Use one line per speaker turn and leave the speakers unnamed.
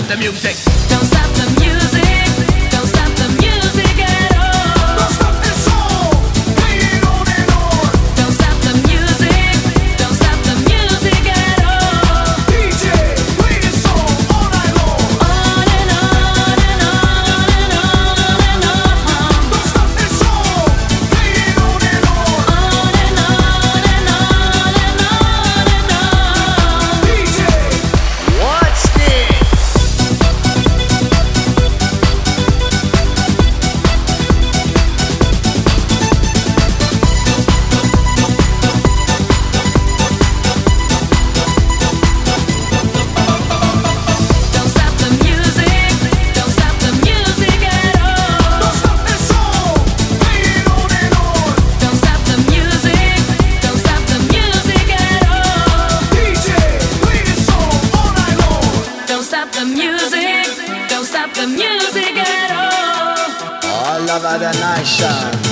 the music.
Don't stop the music. Don't stop the music at all.
Don't stop this song. Play it on and on.
Don't stop the music. Don't stop the music at all.
DJ, play this song all night long.
On and on and on and on and on.
Don't stop this song. Play it on and on.
On and on and on and on and on.
DJ,
Watch this.
Don't stop the music. Don't stop the music at all.
don't stop this song. Play it on and on.
Don't stop the music. Don't stop the music at all.
DJ, play this song all night long.
Don't stop the music. Don't stop the music at all.
All over the nation.